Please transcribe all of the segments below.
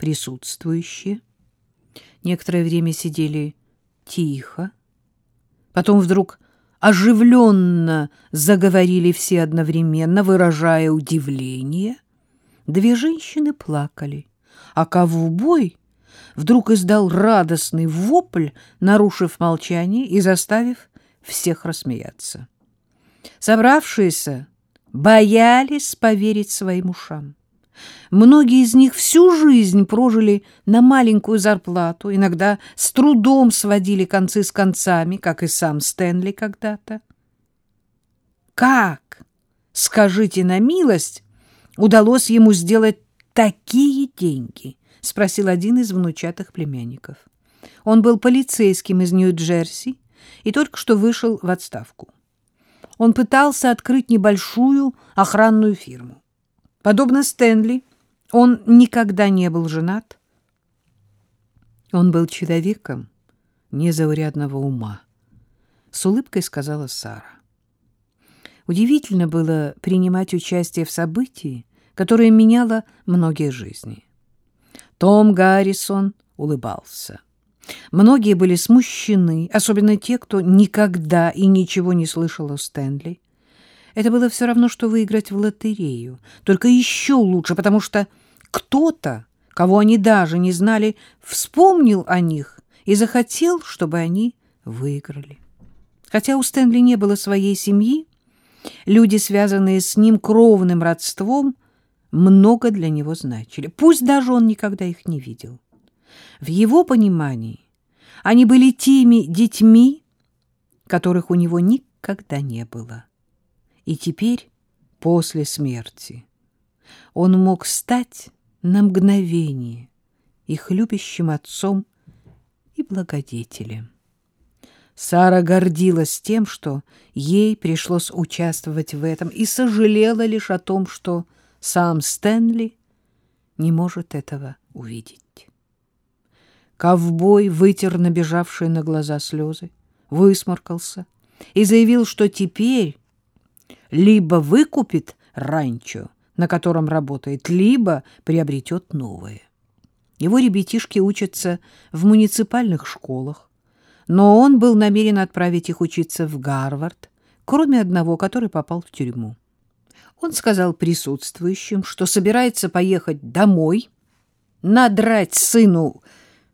присутствующие. Некоторое время сидели тихо. Потом вдруг оживленно заговорили все одновременно, выражая удивление. Две женщины плакали, а ковбой вдруг издал радостный вопль, нарушив молчание и заставив всех рассмеяться. Собравшиеся боялись поверить своим ушам. Многие из них всю жизнь прожили на маленькую зарплату, иногда с трудом сводили концы с концами, как и сам Стэнли когда-то. Как, скажите на милость, удалось ему сделать такие деньги? — спросил один из внучатых племянников. Он был полицейским из Нью-Джерси и только что вышел в отставку. Он пытался открыть небольшую охранную фирму. Подобно Стэнли, он никогда не был женат. Он был человеком незаурядного ума, — с улыбкой сказала Сара. Удивительно было принимать участие в событии, которое меняло многие жизни. Том Гаррисон улыбался. Многие были смущены, особенно те, кто никогда и ничего не слышал о Стэнли. Это было все равно, что выиграть в лотерею, только еще лучше, потому что кто-то, кого они даже не знали, вспомнил о них и захотел, чтобы они выиграли. Хотя у Стэнли не было своей семьи, люди, связанные с ним кровным родством, много для него значили, пусть даже он никогда их не видел. В его понимании они были теми детьми, которых у него никогда не было. И теперь, после смерти, он мог стать на мгновение их любящим отцом и благодетелем. Сара гордилась тем, что ей пришлось участвовать в этом, и сожалела лишь о том, что сам Стэнли не может этого увидеть. Ковбой вытер набежавшие на глаза слезы, высморкался и заявил, что теперь либо выкупит ранчо, на котором работает, либо приобретет новое. Его ребятишки учатся в муниципальных школах, но он был намерен отправить их учиться в Гарвард, кроме одного, который попал в тюрьму. Он сказал присутствующим, что собирается поехать домой, надрать сыну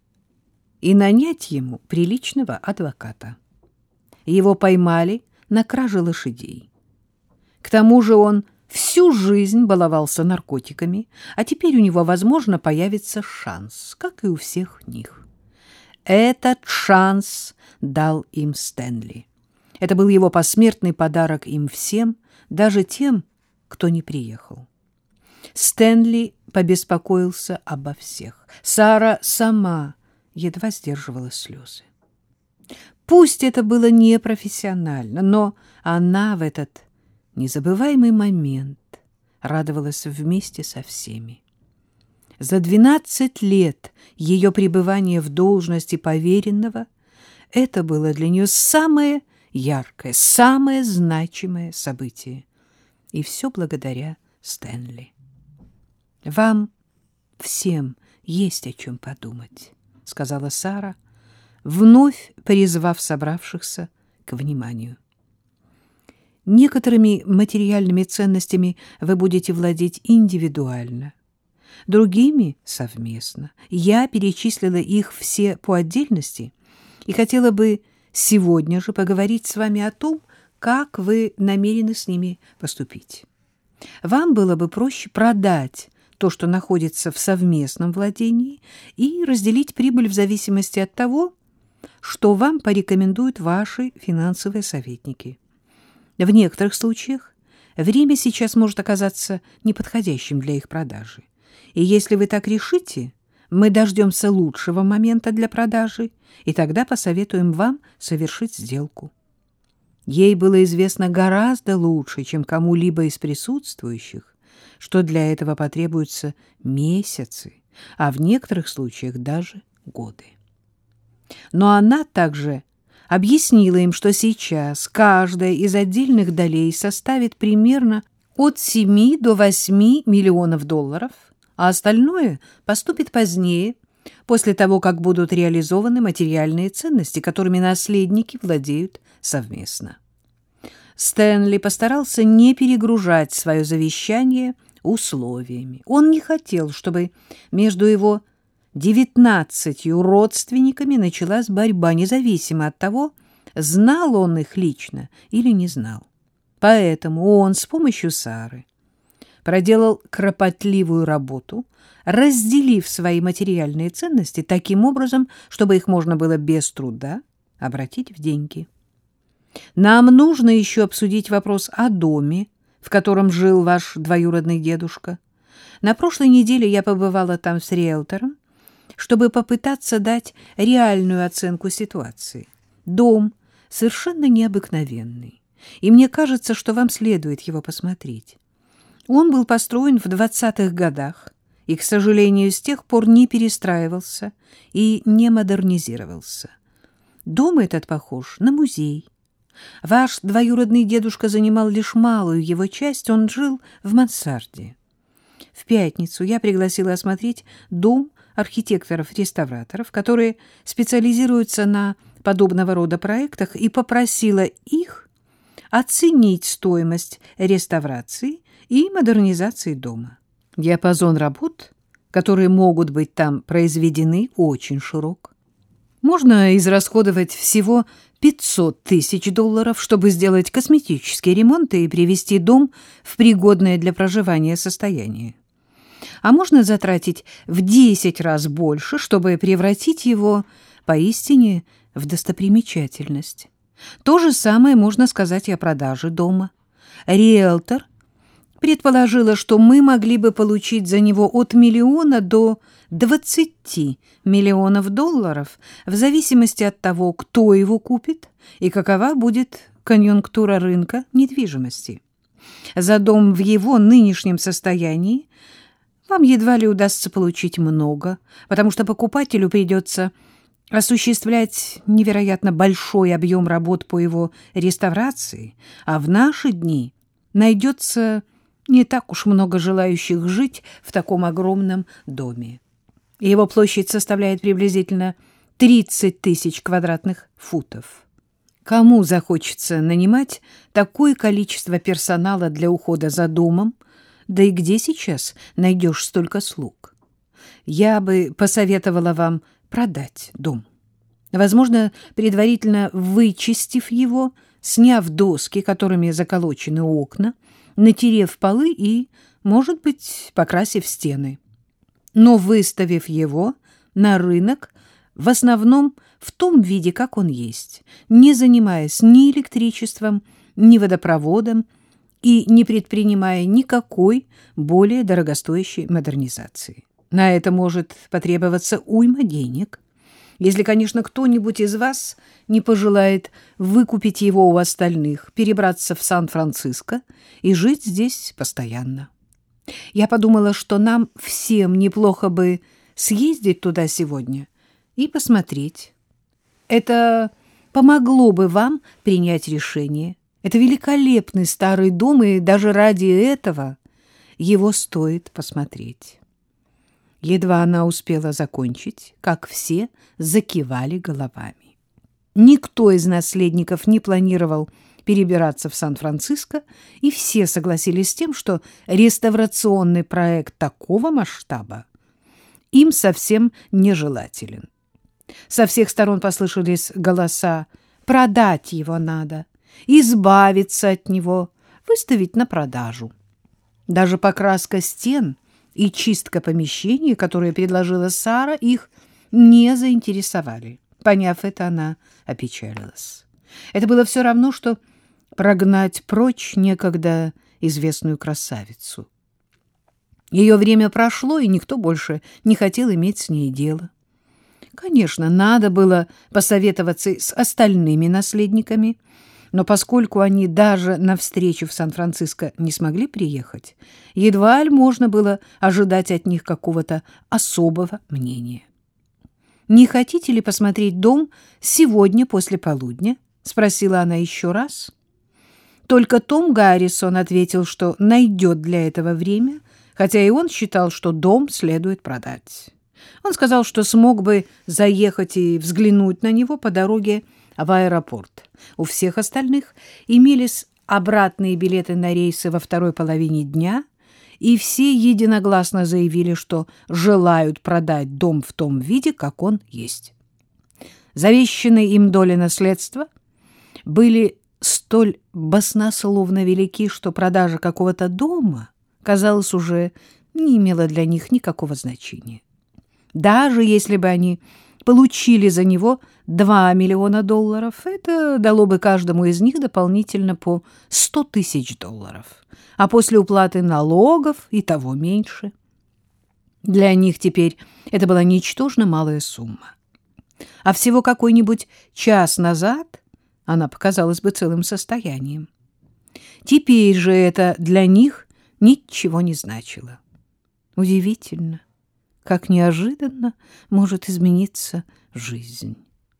и нанять ему приличного адвоката. Его поймали на краже лошадей. К тому же он всю жизнь баловался наркотиками, а теперь у него, возможно, появится шанс, как и у всех них. Этот шанс дал им Стэнли. Это был его посмертный подарок им всем, даже тем, кто не приехал. Стэнли побеспокоился обо всех. Сара сама едва сдерживала слезы. Пусть это было непрофессионально, но она в этот незабываемый момент радовалась вместе со всеми. За 12 лет ее пребывания в должности поверенного это было для нее самое яркое, самое значимое событие. И все благодаря Стэнли. «Вам всем есть о чем подумать», — сказала Сара, вновь призвав собравшихся к вниманию. Некоторыми материальными ценностями вы будете владеть индивидуально, другими — совместно. Я перечислила их все по отдельности и хотела бы сегодня же поговорить с вами о том, как вы намерены с ними поступить. Вам было бы проще продать то, что находится в совместном владении, и разделить прибыль в зависимости от того, что вам порекомендуют ваши финансовые советники. В некоторых случаях время сейчас может оказаться неподходящим для их продажи. И если вы так решите, мы дождемся лучшего момента для продажи, и тогда посоветуем вам совершить сделку. Ей было известно гораздо лучше, чем кому-либо из присутствующих, что для этого потребуются месяцы, а в некоторых случаях даже годы. Но она также объяснила им, что сейчас каждая из отдельных долей составит примерно от 7 до 8 миллионов долларов, а остальное поступит позднее, после того, как будут реализованы материальные ценности, которыми наследники владеют совместно. Стэнли постарался не перегружать свое завещание условиями. Он не хотел, чтобы между его 19 родственниками началась борьба, независимо от того, знал он их лично или не знал. Поэтому он с помощью Сары проделал кропотливую работу, разделив свои материальные ценности таким образом, чтобы их можно было без труда обратить в деньги. Нам нужно еще обсудить вопрос о доме, в котором жил ваш двоюродный дедушка. На прошлой неделе я побывала там с риэлтором, чтобы попытаться дать реальную оценку ситуации. Дом совершенно необыкновенный, и мне кажется, что вам следует его посмотреть. Он был построен в 20-х годах и, к сожалению, с тех пор не перестраивался и не модернизировался. Дом этот похож на музей. Ваш двоюродный дедушка занимал лишь малую его часть, он жил в мансарде. В пятницу я пригласила осмотреть дом архитекторов-реставраторов, которые специализируются на подобного рода проектах, и попросила их оценить стоимость реставрации и модернизации дома. Диапазон работ, которые могут быть там произведены, очень широк. Можно израсходовать всего $500 тысяч, чтобы сделать косметические ремонты и привести дом в пригодное для проживания состояние. А можно затратить в 10 раз больше, чтобы превратить его поистине в достопримечательность. То же самое можно сказать и о продаже дома. Риэлтор предположила, что мы могли бы получить за него от $1 миллиона до $20 миллионов, в зависимости от того, кто его купит и какова будет конъюнктура рынка недвижимости. За дом в его нынешнем состоянии вам едва ли удастся получить много, потому что покупателю придется осуществлять невероятно большой объем работ по его реставрации, а в наши дни найдется не так уж много желающих жить в таком огромном доме. Его площадь составляет приблизительно 30 тысяч квадратных футов. Кому захочется нанимать такое количество персонала для ухода за домом, да и где сейчас найдешь столько слуг? Я бы посоветовала вам продать дом. Возможно, предварительно вычистив его, сняв доски, которыми заколочены окна, натерев полы и, может быть, покрасив стены. Но выставив его на рынок в основном в том виде, как он есть, не занимаясь ни электричеством, ни водопроводом и не предпринимая никакой более дорогостоящей модернизации. На это может потребоваться уйма денег, если, конечно, кто-нибудь из вас не пожелает выкупить его у остальных, перебраться в Сан-Франциско и жить здесь постоянно. Я подумала, что нам всем неплохо бы съездить туда сегодня и посмотреть. Это помогло бы вам принять решение. Это великолепный старый дом, и даже ради этого его стоит посмотреть. Едва она успела закончить, как все закивали головами. Никто из наследников не планировал перебираться в Сан-Франциско, и все согласились с тем, что реставрационный проект такого масштаба им совсем нежелателен. Со всех сторон послышались голоса: продать его надо, избавиться от него, выставить на продажу. Даже покраска стен и чистка помещений, которые предложила Сара, их не заинтересовали. Поняв это, она опечалилась. Это было все равно, что прогнать прочь некогда известную красавицу. Ее время прошло, и никто больше не хотел иметь с ней дело. Конечно, надо было посоветоваться с остальными наследниками, но поскольку они даже на встречу в Сан-Франциско не смогли приехать, едва ли можно было ожидать от них какого-то особого мнения. «Не хотите ли посмотреть дом сегодня после полудня?» — спросила она еще раз. Только Том Гаррисон ответил, что найдет для этого время, хотя и он считал, что дом следует продать. Он сказал, что смог бы заехать и взглянуть на него по дороге в аэропорт. У всех остальных имелись обратные билеты на рейсы во второй половине дня, и все единогласно заявили, что желают продать дом в том виде, как он есть. Завещанные им доли наследства были столь баснословно велики, что продажа какого-то дома, казалось, уже не имела для них никакого значения. Даже если бы они получили за него $2 миллиона, это дало бы каждому из них дополнительно по $100 тысяч, а после уплаты налогов и того меньше. Для них теперь это была ничтожно малая сумма. А всего какой-нибудь час назад она показалась бы целым состоянием. Теперь же это для них ничего не значило. Удивительно, как неожиданно может измениться жизнь.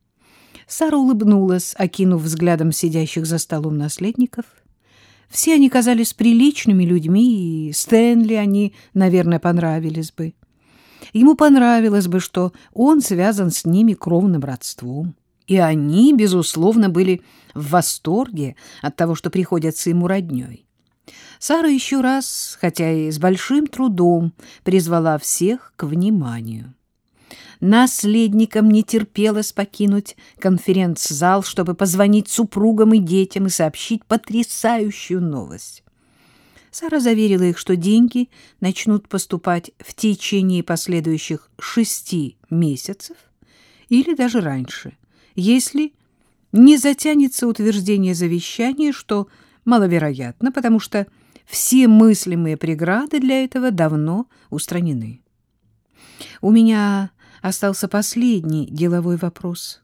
Сара улыбнулась, окинув взглядом сидящих за столом наследников. Все они казались приличными людьми, и Стэнли они, наверное, понравились бы. Ему понравилось бы, что он связан с ними кровным родством. И они, безусловно, были в восторге от того, что приходятся ему роднёй. Сара еще раз, хотя и с большим трудом, призвала всех к вниманию. Наследникам не терпелось покинуть конференц-зал, чтобы позвонить супругам и детям и сообщить потрясающую новость. Сара заверила их, что деньги начнут поступать в течение последующих 6 месяцев или даже раньше, если не затянется утверждение завещания, что маловероятно, потому что все мыслимые преграды для этого давно устранены. У меня остался последний деловой вопрос.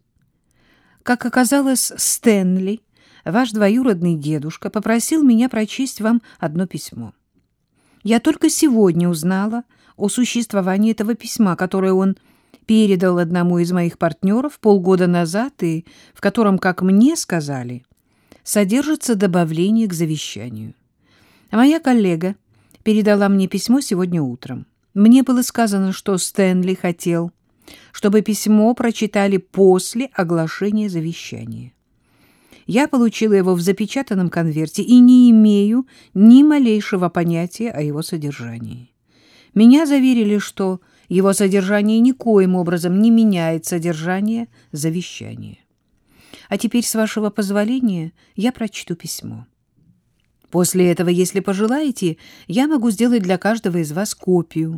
Как оказалось, Стэнли, ваш двоюродный дедушка, попросил меня прочесть вам одно письмо. Я только сегодня узнала о существовании этого письма, которое он передал одному из моих партнеров полгода назад и в котором, как мне сказали, содержится добавление к завещанию. Моя коллега передала мне письмо сегодня утром. Мне было сказано, что Стэнли хотел, чтобы письмо прочитали после оглашения завещания. Я получила его в запечатанном конверте и не имею ни малейшего понятия о его содержании. Меня заверили, что его содержание никоим образом не меняет содержание завещания. А теперь, с вашего позволения, я прочту письмо. После этого, если пожелаете, я могу сделать для каждого из вас копию.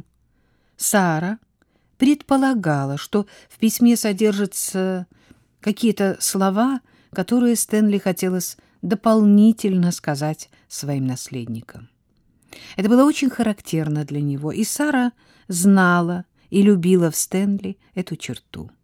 Сара предполагала, что в письме содержатся какие-то слова, которые Стэнли хотелось дополнительно сказать своим наследникам. Это было очень характерно для него, и Сара знала и любила в Стэнли эту черту.